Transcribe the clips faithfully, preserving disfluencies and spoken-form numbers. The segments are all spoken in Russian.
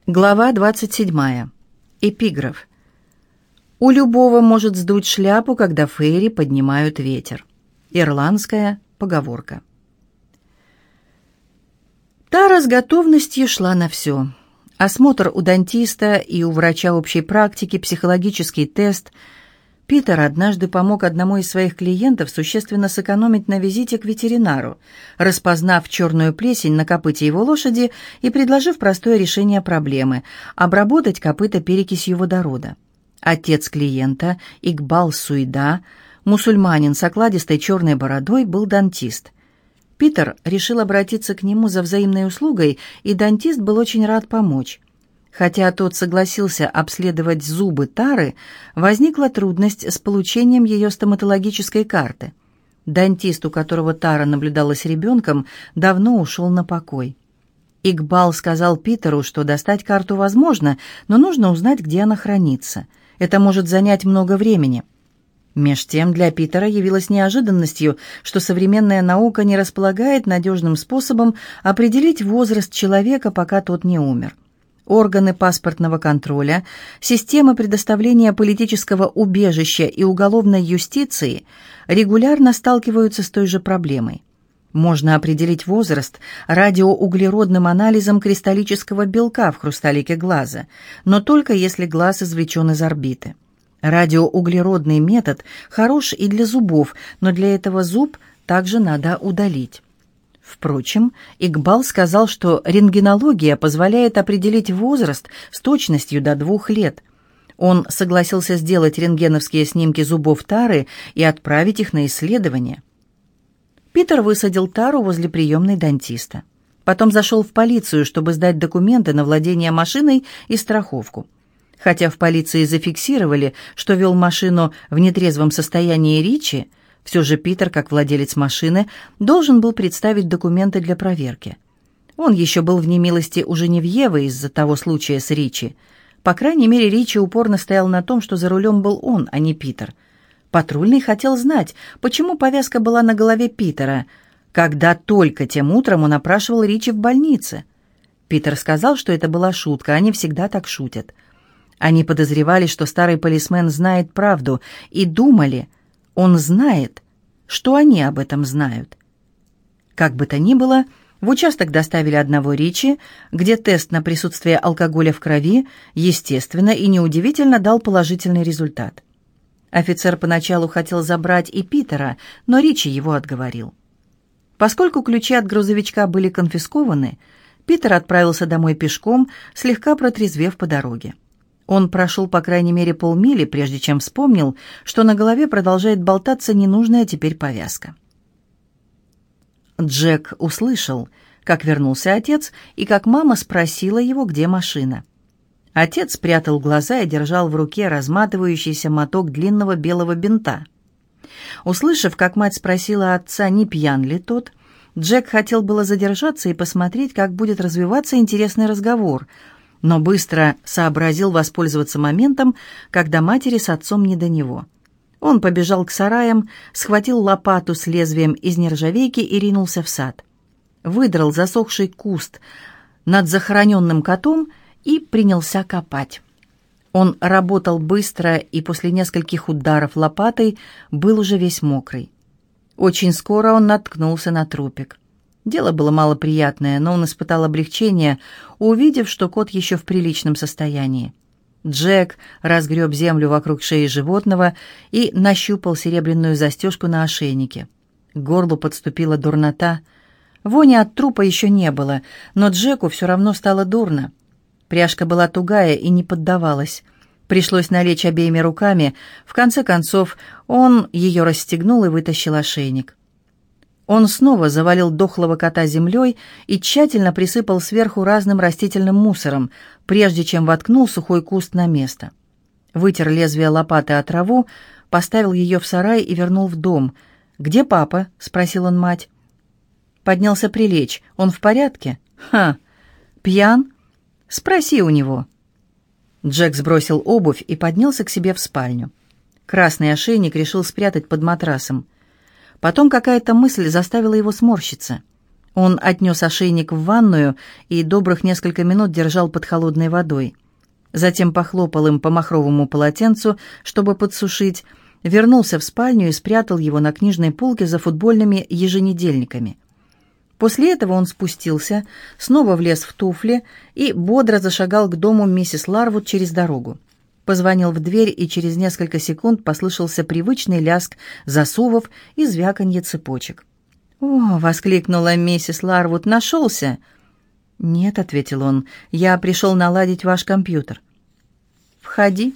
Глава двадцать седьмая. Эпиграф. «У любого может сдуть шляпу, когда фейри поднимают ветер». Ирландская поговорка. Тара с готовностью шла на все. Осмотр у дантиста и у врача общей практики, психологический тест. Питер однажды помог одному из своих клиентов существенно сэкономить на визите к ветеринару, распознав черную плесень на копыте его лошади и предложив простое решение проблемы – обработать копыта перекисью водорода. Отец клиента, Игбал Суида, мусульманин с окладистой черной бородой, был дантист. Питер решил обратиться к нему за взаимной услугой, и дантист был очень рад помочь. Хотя тот согласился обследовать зубы Тары, возникла трудность с получением ее стоматологической карты. Дантист, у которого Тара наблюдалась ребенком, давно ушел на покой. Игбал сказал Питеру, что достать карту возможно, но нужно узнать, где она хранится. Это может занять много времени. Меж тем для Питера явилось неожиданностью, что современная наука не располагает надежным способом определить возраст человека, пока тот не умер. Органы паспортного контроля, системы предоставления политического убежища и уголовной юстиции регулярно сталкиваются с той же проблемой. Можно определить возраст радиоуглеродным анализом кристаллического белка в хрусталике глаза, но только если глаз извлечен из орбиты. Радиоуглеродный метод хорош и для зубов, но для этого зуб также надо удалить. Впрочем, Игбал сказал, что рентгенология позволяет определить возраст с точностью до двух лет. Он согласился сделать рентгеновские снимки зубов Тары и отправить их на исследование. Питер высадил Тару возле приемной дантиста. Потом зашел в полицию, чтобы сдать документы на владение машиной и страховку. Хотя в полиции зафиксировали, что вел машину в нетрезвом состоянии Ричи, все же Питер, как владелец машины, должен был представить документы для проверки. Он еще был в немилости у Женевьевы из-за того случая с Ричи. По крайней мере, Ричи упорно стоял на том, что за рулем был он, а не Питер. Патрульный хотел знать, почему повязка была на голове Питера, когда только тем утром он опрашивал Ричи в больнице. Питер сказал, что это была шутка, они всегда так шутят. Они подозревали, что старый полисмен знает правду, и думали, он знает, что они об этом знают. Как бы то ни было, в участок доставили одного Ричи, где тест на присутствие алкоголя в крови, естественно и неудивительно, дал положительный результат. Офицер поначалу хотел забрать и Питера, но Ричи его отговорил. Поскольку ключи от грузовичка были конфискованы, Питер отправился домой пешком, слегка протрезвев по дороге. Он прошел по крайней мере полмили, прежде чем вспомнил, что на голове продолжает болтаться ненужная теперь повязка. Джек услышал, как вернулся отец, и как мама спросила его, где машина. Отец спрятал глаза и держал в руке разматывающийся моток длинного белого бинта. Услышав, как мать спросила отца, не пьян ли тот, Джек хотел было задержаться и посмотреть, как будет развиваться интересный разговор, но быстро сообразил воспользоваться моментом, когда матери с отцом не до него. Он побежал к сараям, схватил лопату с лезвием из нержавейки и ринулся в сад. Выдрал засохший куст над захороненным котом и принялся копать. Он работал быстро и после нескольких ударов лопатой был уже весь мокрый. Очень скоро он наткнулся на трупик. Дело было малоприятное, но он испытал облегчение, увидев, что кот еще в приличном состоянии. Джек разгреб землю вокруг шеи животного и нащупал серебряную застежку на ошейнике. К горлу подступила дурнота. Вони от трупа еще не было, но Джеку все равно стало дурно. Пряжка была тугая и не поддавалась. Пришлось налечь обеими руками. В конце концов, он ее расстегнул и вытащил ошейник. Он снова завалил дохлого кота землей и тщательно присыпал сверху разным растительным мусором, прежде чем воткнул сухой куст на место. Вытер лезвие лопаты о траву, поставил ее в сарай и вернул в дом. «Где папа?» — спросил он мать. Поднялся прилечь. «Он в порядке?» «Ха! Пьян? Спроси у него». Джек сбросил обувь и поднялся к себе в спальню. Красный ошейник решил спрятать под матрасом. Потом какая-то мысль заставила его сморщиться. Он отнес ошейник в ванную и добрых несколько минут держал под холодной водой. Затем похлопал им по махровому полотенцу, чтобы подсушить, вернулся в спальню и спрятал его на книжной полке за футбольными еженедельниками. После этого он спустился, снова влез в туфли и бодро зашагал к дому миссис Ларвуд через дорогу. Позвонил в дверь, и через несколько секунд послышался привычный лязг засовов и звяканье цепочек. «О!» — воскликнула миссис Ларвуд. «Нашелся?» «Нет», — ответил он, — «я пришел наладить ваш компьютер». «Входи».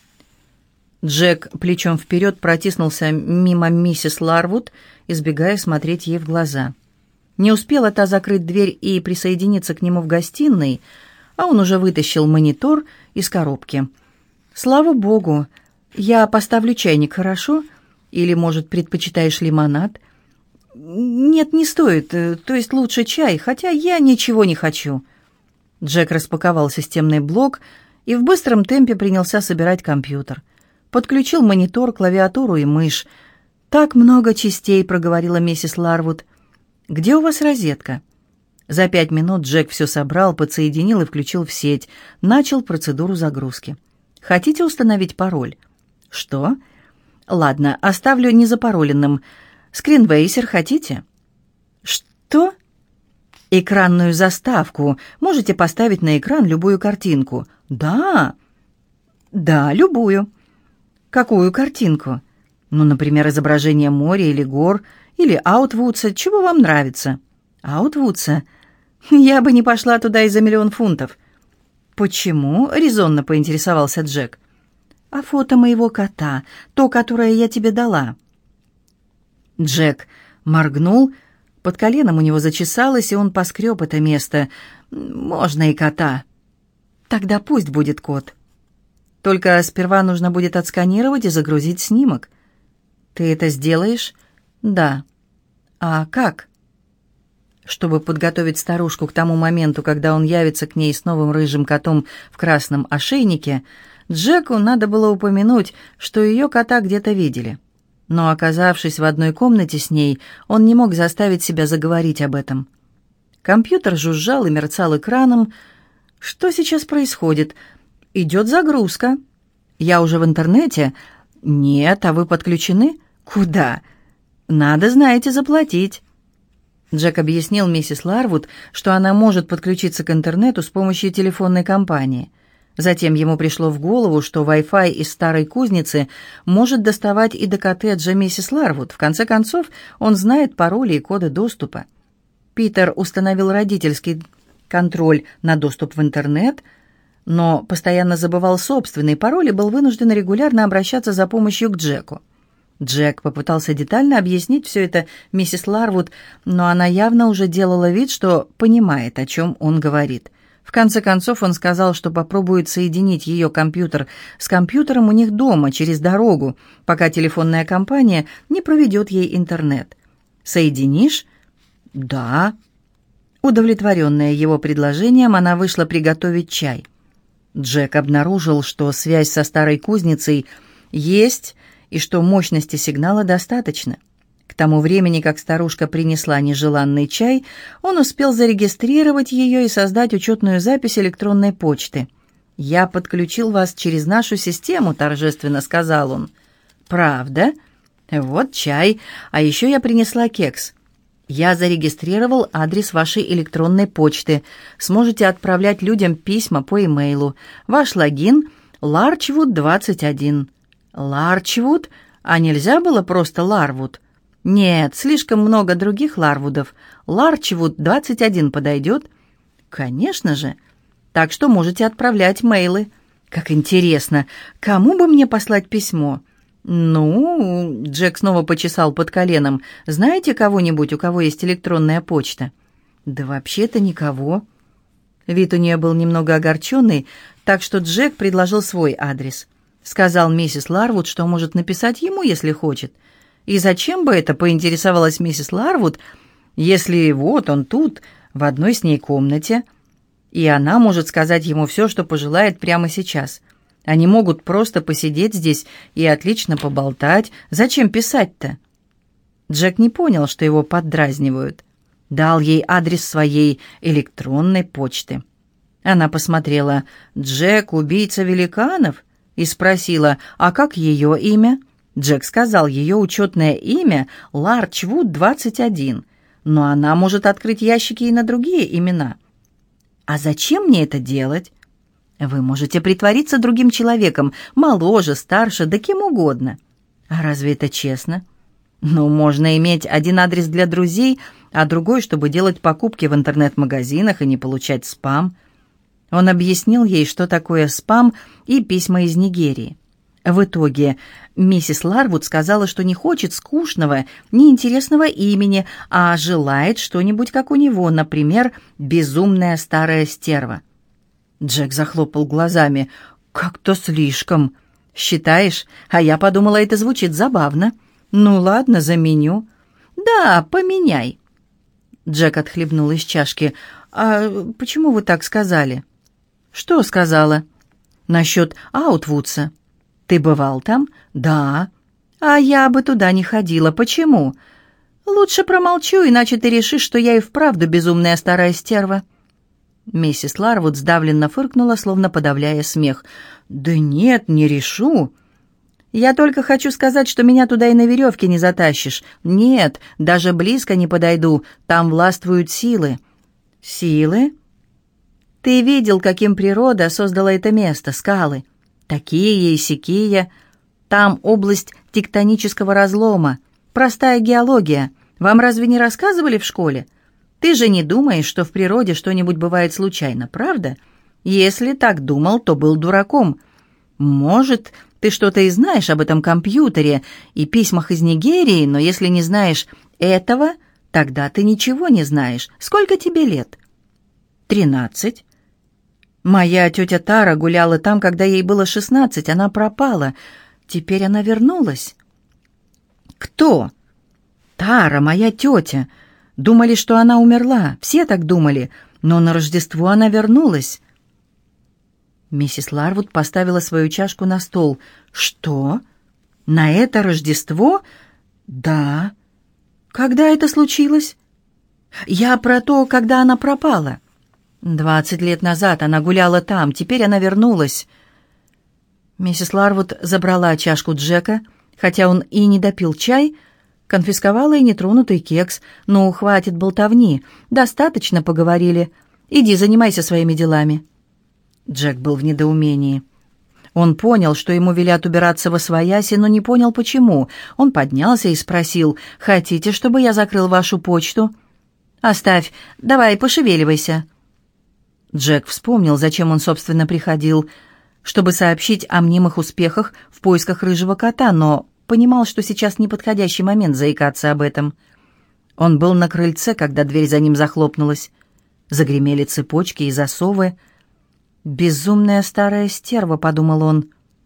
Джек плечом вперед протиснулся мимо миссис Ларвуд, избегая смотреть ей в глаза. Не успела та закрыть дверь и присоединиться к нему в гостиной, а он уже вытащил монитор из коробки. «Слава богу! Я поставлю чайник, хорошо? Или, может, предпочитаешь лимонад?» «Нет, не стоит, то есть лучше чай, хотя я ничего не хочу». Джек распаковал системный блок и в быстром темпе принялся собирать компьютер. Подключил монитор, клавиатуру и мышь. «Так много частей», — проговорила миссис Ларвуд. «Где у вас розетка?» За пять минут Джек все собрал, подсоединил и включил в сеть. Начал процедуру загрузки. «Хотите установить пароль?» «Что?» «Ладно, оставлю незапароленным. Скринвейсер хотите?» «Что?» «Экранную заставку. Можете поставить на экран любую картинку». «Да?» «Да, любую». «Какую картинку?» «Ну, например, изображение моря или гор, или Аутвудса. Чего вам нравится?» «Аутвудса? Я бы не пошла туда и за миллион фунтов». «Почему?» — резонно поинтересовался Джек. «А фото моего кота, то, которое я тебе дала». Джек моргнул, под коленом у него зачесалось, и он поскреб это место. «Можно и кота». «Тогда пусть будет кот. Только сперва нужно будет отсканировать и загрузить снимок». «Ты это сделаешь?» «Да». «А как?» Чтобы подготовить старушку к тому моменту, когда он явится к ней с новым рыжим котом в красном ошейнике, Джеку надо было упомянуть, что ее кота где-то видели. Но, оказавшись в одной комнате с ней, он не мог заставить себя заговорить об этом. Компьютер жужжал и мерцал экраном. «Что сейчас происходит?» «Идет загрузка». «Я уже в интернете?» «Нет, а вы подключены?» «Куда?» «Надо, знаете, заплатить». Джек объяснил миссис Ларвуд, что она может подключиться к интернету с помощью телефонной компании. Затем ему пришло в голову, что Wi-Fi из старой кузницы может доставать и до коттеджа миссис Ларвуд. В конце концов, он знает пароли и коды доступа. Питер установил родительский контроль на доступ в интернет, но постоянно забывал собственный пароль и был вынужден регулярно обращаться за помощью к Джеку. Джек попытался детально объяснить все это миссис Ларвуд, но она явно уже делала вид, что понимает, о чем он говорит. В конце концов он сказал, что попробует соединить ее компьютер с компьютером у них дома через дорогу, пока телефонная компания не проведет ей интернет. «Соединишь?» «Да». Удовлетворенная его предложением, она вышла приготовить чай. Джек обнаружил, что связь со старой кузницей есть и что мощности сигнала достаточно. К тому времени, как старушка принесла нежеланный чай, он успел зарегистрировать ее и создать учетную запись электронной почты. «Я подключил вас через нашу систему», — торжественно сказал он. «Правда? Вот чай, а еще я принесла кекс. Я зарегистрировал адрес вашей электронной почты. Сможете отправлять людям письма по имейлу. Ваш логин — Ларчвуд двадцать один». «Ларчвуд? А нельзя было просто Ларвуд?» «Нет, слишком много других Ларвудов. Ларчвуд двадцать один подойдет?» «Конечно же. Так что можете отправлять мейлы». «Как интересно. Кому бы мне послать письмо?» «Ну...» — Джек снова почесал под коленом. «Знаете кого-нибудь, у кого есть электронная почта?» «Да вообще-то никого». Вид у нее был немного огорченный, так что Джек предложил свой адрес. Сказал миссис Ларвуд, что может написать ему, если хочет. «И зачем бы это?» — поинтересовалась миссис Ларвуд, «если вот он тут, в одной с ней комнате, и она может сказать ему все, что пожелает прямо сейчас. Они могут просто посидеть здесь и отлично поболтать. Зачем писать-то?» Джек не понял, что его поддразнивают. Дал ей адрес своей электронной почты. Она посмотрела «Джек, убийца великанов?» и спросила «А как ее имя?» Джек сказал, ее учетное имя Ларчвуд двадцать один, но она может открыть ящики и на другие имена. «А зачем мне это делать?» «Вы можете притвориться другим человеком, моложе, старше, да кем угодно». «А разве это честно?» «Ну, можно иметь один адрес для друзей, а другой, чтобы делать покупки в интернет-магазинах и не получать спам». Он объяснил ей, что такое спам и письма из Нигерии. В итоге миссис Ларвуд сказала, что не хочет скучного, неинтересного имени, а желает что-нибудь, как у него, например, «безумная старая стерва». Джек захлопал глазами. «Как-то слишком. Считаешь? А я подумала, это звучит забавно. Ну ладно, заменю». «Да, поменяй». Джек отхлебнул из чашки. «А почему вы так сказали?» «Что сказала?» «Насчет Аутвудса». «Ты бывал там?» «Да». «А я бы туда не ходила. Почему?» «Лучше промолчу, иначе ты решишь, что я и вправду безумная старая стерва». Миссис Ларвуд сдавленно фыркнула, словно подавляя смех. «Да нет, не решу. Я только хочу сказать, что меня туда и на веревке не затащишь. Нет, даже близко не подойду. Там властвуют силы». «Силы?» «Ты видел, каким природа создала это место, скалы? Такие и сякие. Там область тектонического разлома. Простая геология. Вам разве не рассказывали в школе? Ты же не думаешь, что в природе что-нибудь бывает случайно, правда? Если так думал, то был дураком. Может, ты что-то и знаешь об этом компьютере и письмах из Нигерии, но если не знаешь этого, тогда ты ничего не знаешь. Сколько тебе лет?» «Тринадцать». «Моя тетя Тара гуляла там, когда ей было шестнадцать. Она пропала. Теперь она вернулась». «Кто?» «Тара, моя тетя. Думали, что она умерла. Все так думали. Но на Рождество она вернулась». Миссис Ларвуд поставила свою чашку на стол. «Что? На это Рождество?» «Да». «Когда это случилось?» «Я про то, когда она пропала». «Двадцать лет назад она гуляла там, теперь она вернулась». Миссис Ларвуд забрала чашку Джека, хотя он и не допил чай, конфисковала и нетронутый кекс. «Ну, хватит болтовни, достаточно поговорили. Иди, занимайся своими делами». Джек был в недоумении. Он понял, что ему велят убираться восвояси, но не понял, почему. Он поднялся и спросил: «Хотите, чтобы я закрыл вашу почту?» «Оставь, давай, пошевеливайся». Джек вспомнил, зачем он, собственно, приходил, чтобы сообщить о мнимых успехах в поисках рыжего кота, но понимал, что сейчас неподходящий момент заикаться об этом. Он был на крыльце, когда дверь за ним захлопнулась. Загремели цепочки и засовы. «Безумная старая стерва», — подумал он.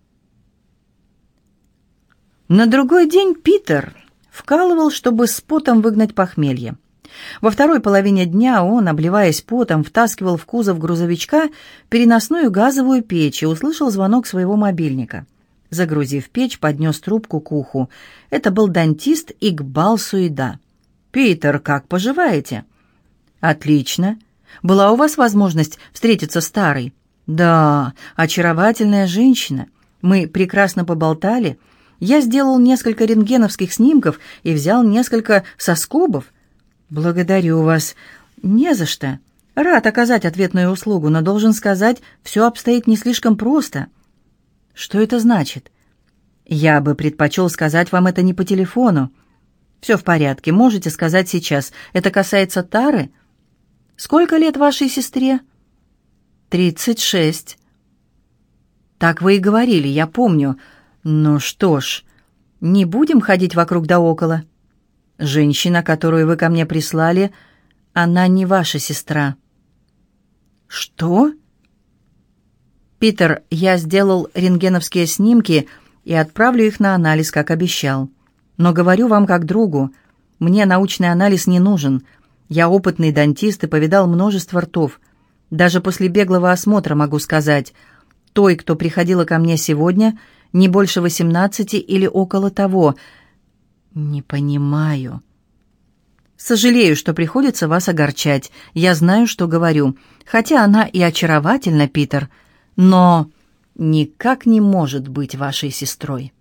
На другой день Питер вкалывал, чтобы с потом выгнать похмелье. Во второй половине дня он, обливаясь потом, втаскивал в кузов грузовичка переносную газовую печь и услышал звонок своего мобильника. Загрузив печь, поднес трубку к уху. Это был дантист Игбал Суида. «Питер, как поживаете?» «Отлично. Была у вас возможность встретиться с Тарой?» «Да, очаровательная женщина. Мы прекрасно поболтали. Я сделал несколько рентгеновских снимков и взял несколько соскобов». «Благодарю вас». «Не за что. Рад оказать ответную услугу, но должен сказать, все обстоит не слишком просто». «Что это значит?» «Я бы предпочел сказать вам это не по телефону». «Все в порядке, можете сказать сейчас. Это касается Тары?» «Сколько лет вашей сестре?» «Тридцать шесть». «Так вы и говорили, я помню. Ну что ж, не будем ходить вокруг да около. Женщина, которую вы ко мне прислали, она не ваша сестра». «Что?» «Питер, я сделал рентгеновские снимки и отправлю их на анализ, как обещал. Но говорю вам как другу, мне научный анализ не нужен. Я опытный дантист и повидал множество ртов. Даже после беглого осмотра могу сказать, той, кто приходила ко мне сегодня, не больше восемнадцати или около того». «Не понимаю». Сожалею, что приходится вас огорчать. Я знаю, что говорю. Хотя она и очаровательна, Питер, но никак не может быть вашей сестрой».